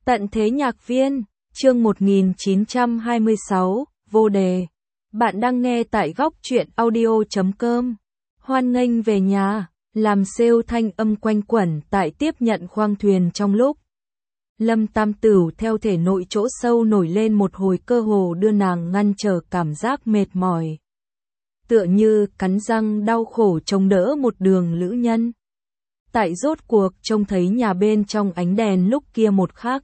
Tận thế nhạc viên, chương 1926, vô đề. Bạn đang nghe tại góc truyện audio.com. Hoan nghênh về nhà, làm sale thanh âm quanh quẩn tại tiếp nhận khoang thuyền trong lúc. Lâm Tam Tửu theo thể nội chỗ sâu nổi lên một hồi cơ hồ đưa nàng ngăn trở cảm giác mệt mỏi. Tựa như cắn răng đau khổ chống đỡ một đường lữ nhân. Tại rốt cuộc trông thấy nhà bên trong ánh đèn lúc kia một khắc.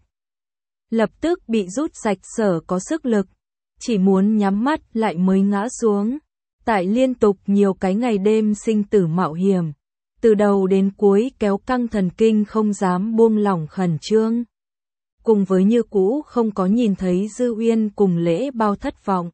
Lập tức bị rút sạch sở có sức lực, chỉ muốn nhắm mắt lại mới ngã xuống. Tại liên tục nhiều cái ngày đêm sinh tử mạo hiểm, từ đầu đến cuối kéo căng thần kinh không dám buông lỏng khẩn trương. Cùng với như cũ không có nhìn thấy Dư Uyên cùng Lễ Bao thất vọng.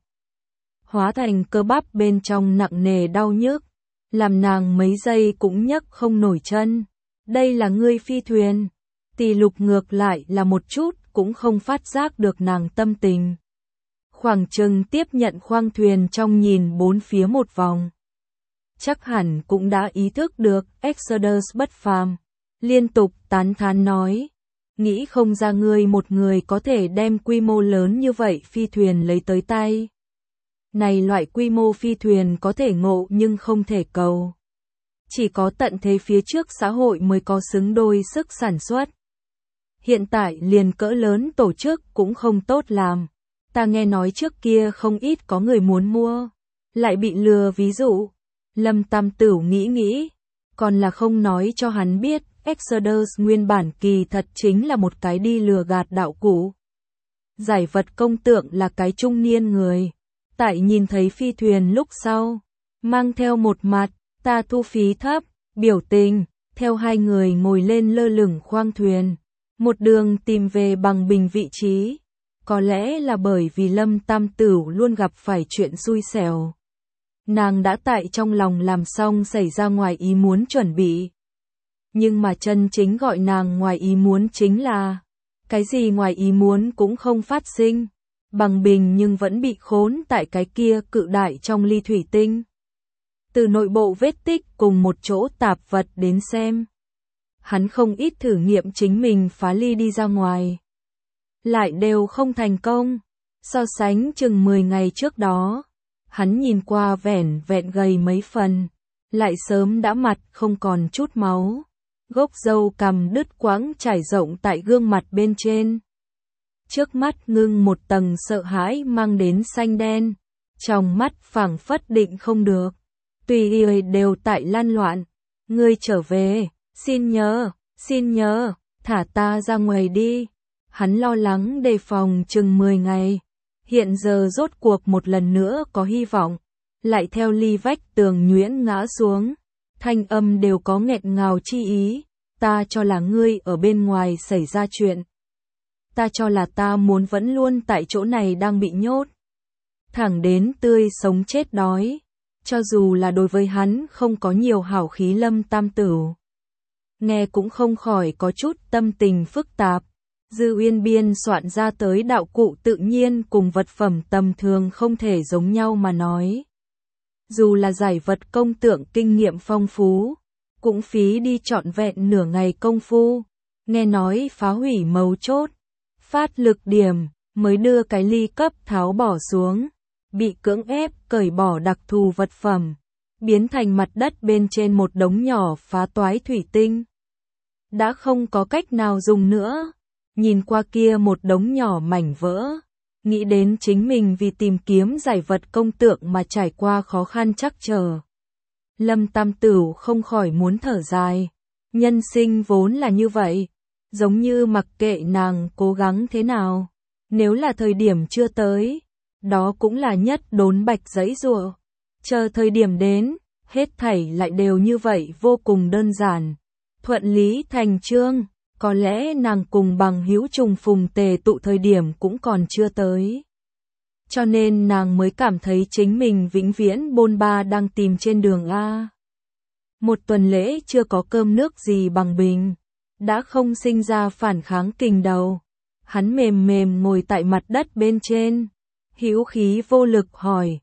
Hóa thành cơ bắp bên trong nặng nề đau nhức, làm nàng mấy giây cũng nhấc không nổi chân. Đây là ngươi phi thuyền. Tỷ Lục ngược lại là một chút cũng không phát giác được nàng tâm tình. Khoảng chừng tiếp nhận khoang thuyền trong nhìn bốn phía một vòng. Chắc hẳn cũng đã ý thức được Exodus bất phàm. Liên tục tán thán nói. Nghĩ không ra ngươi một người có thể đem quy mô lớn như vậy phi thuyền lấy tới tay. Này loại quy mô phi thuyền có thể ngộ nhưng không thể cầu. Chỉ có tận thế phía trước xã hội mới có xứng đôi sức sản xuất. Hiện tại liền cỡ lớn tổ chức cũng không tốt làm. Ta nghe nói trước kia không ít có người muốn mua, lại bị lừa ví dụ. Lâm Tam Tửu nghĩ, còn là không nói cho hắn biết, Exodus nguyên bản kỳ thật chính là một cái đi lừa gạt đạo cụ. Giải vật công tượng là cái trung niên người. Tại nhìn thấy phi thuyền lúc sau, mang theo một mặt, ta thu phí thấp, biểu tình, theo hai người ngồi lên lơ lửng khoang thuyền. Một đường tìm về bằng bình vị trí. Có lẽ là bởi vì Lâm Tam Tửu luôn gặp phải chuyện xui xẻo. Nàng đã tại trong lòng làm xong xảy ra ngoài ý muốn chuẩn bị. Nhưng mà chân chính gọi nàng ngoài ý muốn chính là cái gì ngoài ý muốn cũng không phát sinh. Bằng bình nhưng vẫn bị khốn tại cái kia cự đại trong ly thủy tinh. Từ nội bộ vết tích cùng một chỗ tạp vật đến xem. Hắn không ít thử nghiệm chính mình phá ly đi ra ngoài. Lại đều không thành công. So sánh chừng 10 ngày trước đó. Hắn nhìn qua vẻn vẹn gầy mấy phần. Lại sớm đã mặt không còn chút máu. Gốc râu cằm đứt quãng trải rộng tại gương mặt bên trên. Trước mắt ngưng một tầng sợ hãi mang đến xanh đen. Trong mắt phảng phất định không được. Tùy ý đều tại lan loạn. Ngươi trở về. Xin nhớ, thả ta ra ngoài đi. Hắn lo lắng đề phòng chừng 10 ngày. Hiện giờ rốt cuộc một lần nữa có hy vọng. Lại theo ly vách tường nhuyễn ngã xuống. Thanh âm đều có nghẹt ngào chi ý. Ta cho là ngươi ở bên ngoài xảy ra chuyện. Ta cho là ta muốn vẫn luôn tại chỗ này đang bị nhốt. Thẳng đến tươi sống chết đói. Cho dù là đối với hắn không có nhiều hảo khí Lâm Tam Tửu. Nghe cũng không khỏi có chút tâm tình phức tạp. Dư Uyên biên soạn ra tới đạo cụ tự nhiên cùng vật phẩm tầm thường không thể giống nhau mà nói. Dù là giải vật công tượng kinh nghiệm phong phú, cũng phí đi trọn vẹn nửa ngày công phu. Nghe nói phá hủy mấu chốt, phát lực điểm, mới đưa cái ly cấp tháo bỏ xuống. Bị cưỡng ép cởi bỏ đặc thù vật phẩm, biến thành mặt đất bên trên một đống nhỏ phá toái thủy tinh. Đã không có cách nào dùng nữa. Nhìn qua kia một đống nhỏ mảnh vỡ, nghĩ đến chính mình vì tìm kiếm giải vật công tượng mà trải qua khó khăn trắc trở. Lâm Tam Tửu không khỏi muốn thở dài. Nhân sinh vốn là như vậy, giống như mặc kệ nàng cố gắng thế nào, nếu là thời điểm chưa tới, đó cũng là nhất đốn bạch giãy giụa. Chờ thời điểm đến, hết thảy lại đều như vậy vô cùng đơn giản, thuận lý thành chương. Có lẽ nàng cùng bằng hữu trùng phùng tề tụ thời điểm cũng còn chưa tới. Cho nên nàng mới cảm thấy chính mình vĩnh viễn bôn ba đang tìm trên đường A. Một tuần lễ chưa có cơm nước gì bằng bình, đã không sinh ra phản kháng kình đầu. Hắn mềm mềm ngồi tại mặt đất bên trên, hữu khí vô lực hỏi.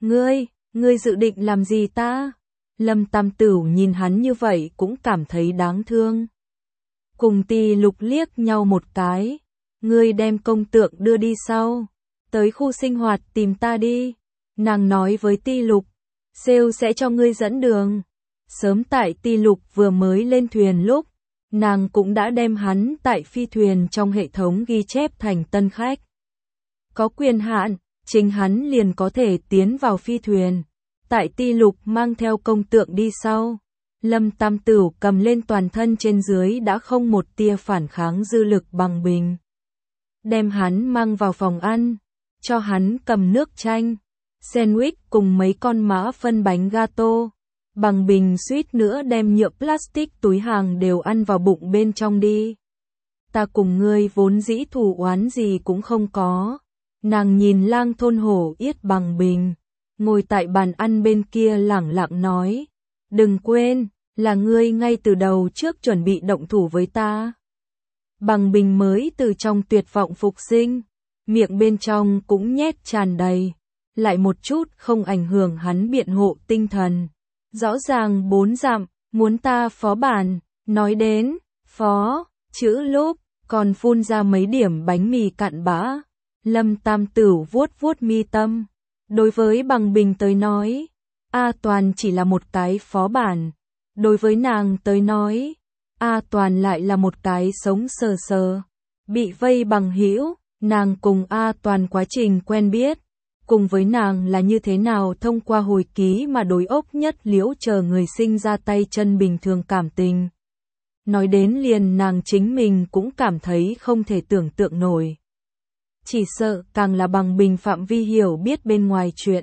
Ngươi dự định làm gì ta? Lâm Tam Tửu nhìn hắn như vậy cũng cảm thấy đáng thương. Cùng Tỷ Lục liếc nhau một cái. ngươi đem công tượng đưa đi sau, tới khu sinh hoạt tìm ta đi. Nàng nói với Ti Lục, sale sẽ cho ngươi dẫn đường. Sớm tại Ti Lục vừa mới lên thuyền lúc, nàng cũng đã đem hắn tại phi thuyền trong hệ thống ghi chép thành tân khách. Có quyền hạn, chính hắn liền có thể tiến vào phi thuyền. Tại Ti Lục mang theo công tượng đi sau, Lâm Tam Tửu cầm lên toàn thân trên dưới đã không một tia phản kháng dư lực Bằng Bình. Đem hắn mang vào phòng ăn, cho hắn cầm nước chanh, sandwich cùng mấy con mã phân bánh gato. Bằng Bình suýt nữa đem nhựa plastic túi hàng đều ăn vào bụng bên trong đi. Ta cùng ngươi vốn dĩ thù oán gì cũng không có. Nàng nhìn Lang Thôn Hổ Yết Bằng Bình, ngồi tại bàn ăn bên kia lẳng lặng nói, đừng quên, là ngươi ngay từ đầu trước chuẩn bị động thủ với ta. Bằng Bình mới từ trong tuyệt vọng phục sinh, miệng bên trong cũng nhét tràn đầy, lại một chút không ảnh hưởng hắn biện hộ tinh thần. Rõ ràng 4 dặm, muốn ta phó bản, nói đến, phó, chữ lúc, còn phun ra mấy điểm bánh mì cặn bã. Lâm Tam Tửu vuốt vuốt mi tâm. Đối với Bằng Bình tới nói, A Toàn chỉ là một cái phó bản. Đối với nàng tới nói, A Toàn lại là một cái sống sờ sờ. Bị vây bằng hữu, nàng cùng A Toàn quá trình quen biết. Cùng với nàng là như thế nào thông qua hồi ký mà đối ốc nhất liễu chờ người sinh ra tay chân bình thường cảm tình. Nói đến liền nàng chính mình cũng cảm thấy không thể tưởng tượng nổi. Chỉ sợ càng là Bằng Bình phạm vi hiểu biết bên ngoài chuyện.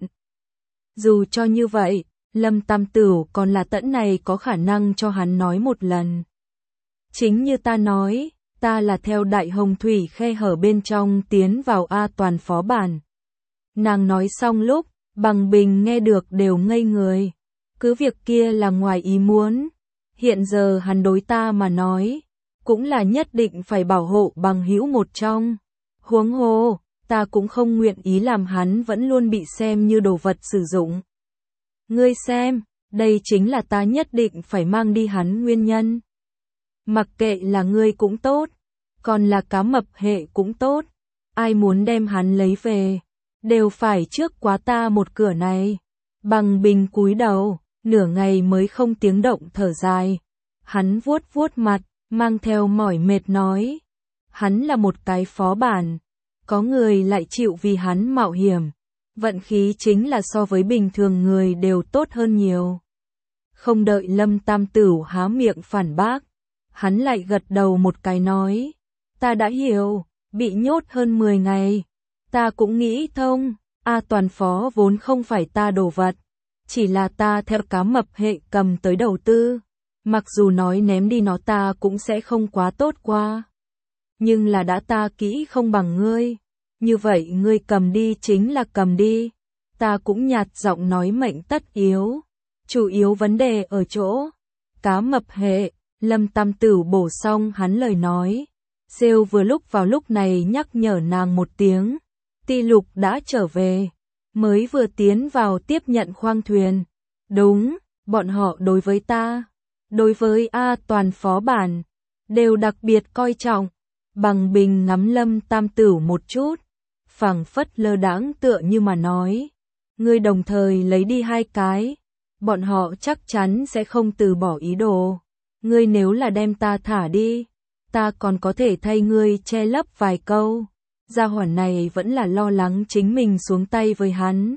Dù cho như vậy, Lâm Tam Tửu còn là tẫn này có khả năng cho hắn nói một lần. Chính như ta nói, ta là theo Đại Hồng Thủy khe hở bên trong tiến vào A Toàn phó bản. Nàng nói xong lúc, Bằng Bình nghe được đều ngây người. Cứ việc kia là ngoài ý muốn. Hiện giờ hắn đối ta mà nói, cũng là nhất định phải bảo hộ bằng hữu một trong. Huống hồ, ta cũng không nguyện ý làm hắn vẫn luôn bị xem như đồ vật sử dụng. Ngươi xem, đây chính là ta nhất định phải mang đi hắn nguyên nhân. Mặc kệ là ngươi cũng tốt, còn là cá mập hệ cũng tốt, ai muốn đem hắn lấy về, đều phải trước quá ta một cửa này. Bằng Bình cúi đầu, nửa ngày mới không tiếng động thở dài. Hắn vuốt vuốt mặt, mang theo mỏi mệt nói. Hắn là một cái phó bản, có người lại chịu vì hắn mạo hiểm. Vận khí chính là so với bình thường người đều tốt hơn nhiều. Không đợi Lâm Tam Tửu há miệng phản bác, hắn lại gật đầu một cái nói. Ta đã hiểu, bị nhốt hơn 10 ngày. Ta cũng nghĩ thông, A Toàn phó vốn không phải ta đồ vật. Chỉ là ta theo cá mập hệ cầm tới đầu tư. Mặc dù nói ném đi nó ta cũng sẽ không quá tốt qua. Nhưng là đã ta kỹ không bằng ngươi. Như vậy ngươi cầm đi chính là cầm đi. Ta cũng nhạt giọng nói mệnh tất yếu. Chủ yếu vấn đề ở chỗ. Cá mập hệ, Lâm Tam Tửu bổ xong hắn lời nói. Sale vừa lúc vào lúc này nhắc nhở nàng một tiếng. Ti Lục đã trở về. Mới vừa tiến vào tiếp nhận khoang thuyền. Đúng, bọn họ đối với ta, đối với A Toàn phó bản, đều đặc biệt coi trọng. Bằng Bình ngắm Lâm Tam Tửu một chút, phảng phất lơ đãng tựa như mà nói. Ngươi đồng thời lấy đi 2 cái, bọn họ chắc chắn sẽ không từ bỏ ý đồ. Ngươi nếu là đem ta thả đi, ta còn có thể thay ngươi che lấp vài câu. Gia hỏa này vẫn là lo lắng chính mình xuống tay với hắn.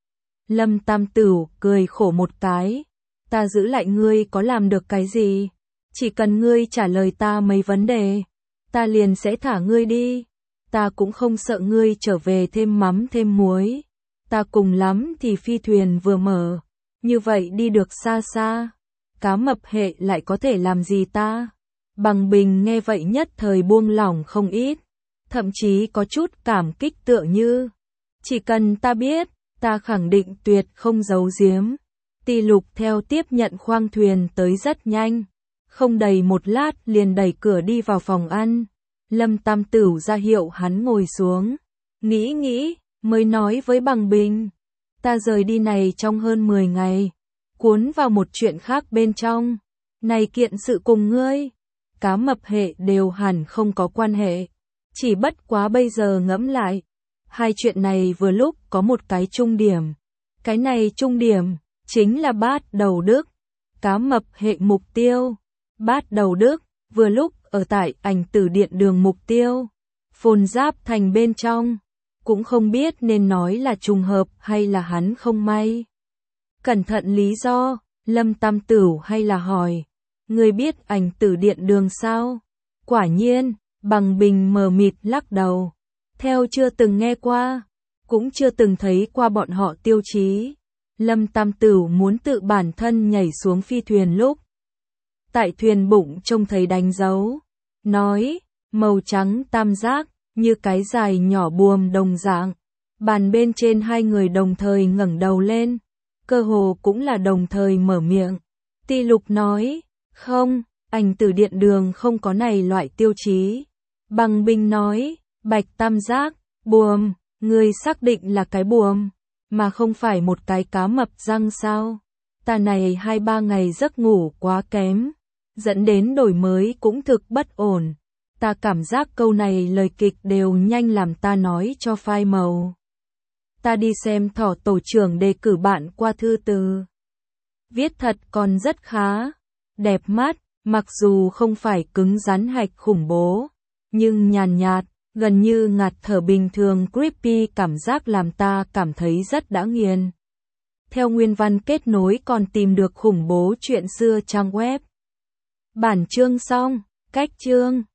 Lâm Tam Tửu cười khổ một cái. Ta giữ lại ngươi có làm được cái gì? Chỉ cần ngươi trả lời ta mấy vấn đề, ta liền sẽ thả ngươi đi. Ta cũng không sợ ngươi trở về thêm mắm thêm muối. Ta cùng lắm thì phi thuyền vừa mở, như vậy đi được xa xa. Cá mập hệ lại có thể làm gì ta? Bằng Bình nghe vậy nhất thời buông lỏng không ít. Thậm chí có chút cảm kích tựa như. Chỉ cần ta biết, ta khẳng định tuyệt không giấu giếm. Ti Lục theo tiếp nhận khoang thuyền tới rất nhanh. Không đầy một lát liền đẩy cửa đi vào phòng ăn. Lâm Tam Tửu ra hiệu hắn ngồi xuống. Nghĩ, mới nói với Bằng Bình. Ta rời đi này trong hơn 10 ngày. Cuốn vào một chuyện khác bên trong. Này kiện sự cùng ngươi. Cá mập hệ đều hẳn không có quan hệ. Chỉ bất quá bây giờ ngẫm lại, hai chuyện này vừa lúc có một cái chung điểm. Cái này chung điểm chính là bát đầu đức, cá mập hệ mục tiêu. Bát đầu đức vừa lúc ở tại ảnh tử điện đường mục tiêu, Phồn Giáp Thành bên trong. Cũng không biết nên nói là trùng hợp hay là hắn không may. Cẩn thận lý do, Lâm Tam Tửu hay là hỏi, người biết ảnh tử điện đường sao? Quả nhiên, Bằng Bình mờ mịt lắc đầu. Theo chưa từng nghe qua, cũng chưa từng thấy qua bọn họ tiêu chí. Lâm Tam Tửu muốn tự bản thân nhảy xuống phi thuyền lúc tại thuyền bụng trông thấy đánh dấu, nói, màu trắng tam giác, như cái dài nhỏ buồm đồng dạng. Bàn bên trên hai người đồng thời ngẩng đầu lên, cơ hồ cũng là đồng thời mở miệng. Ti Lục nói, không, ảnh tử điện đường không có này loại tiêu chí. Bằng Bình nói, bạch tam giác, buồm, người xác định là cái buồm, mà không phải một cái cá mập răng sao? Ta này 2-3 ngày giấc ngủ quá kém, dẫn đến đổi mới cũng thực bất ổn. Ta cảm giác câu này lời kịch đều nhanh làm ta nói cho phai màu. Ta đi xem Thỏ tổ trưởng đề cử bạn qua thư từ. Viết thật còn rất khá, đẹp mắt, mặc dù không phải cứng rắn hạch khủng bố, nhưng nhàn nhạt, gần như ngạt thở bình thường creepy cảm giác làm ta cảm thấy rất đã nghiền. Theo nguyên văn kết nối còn tìm được khủng bố chuyện xưa trang web. Bản chương xong, cách chương.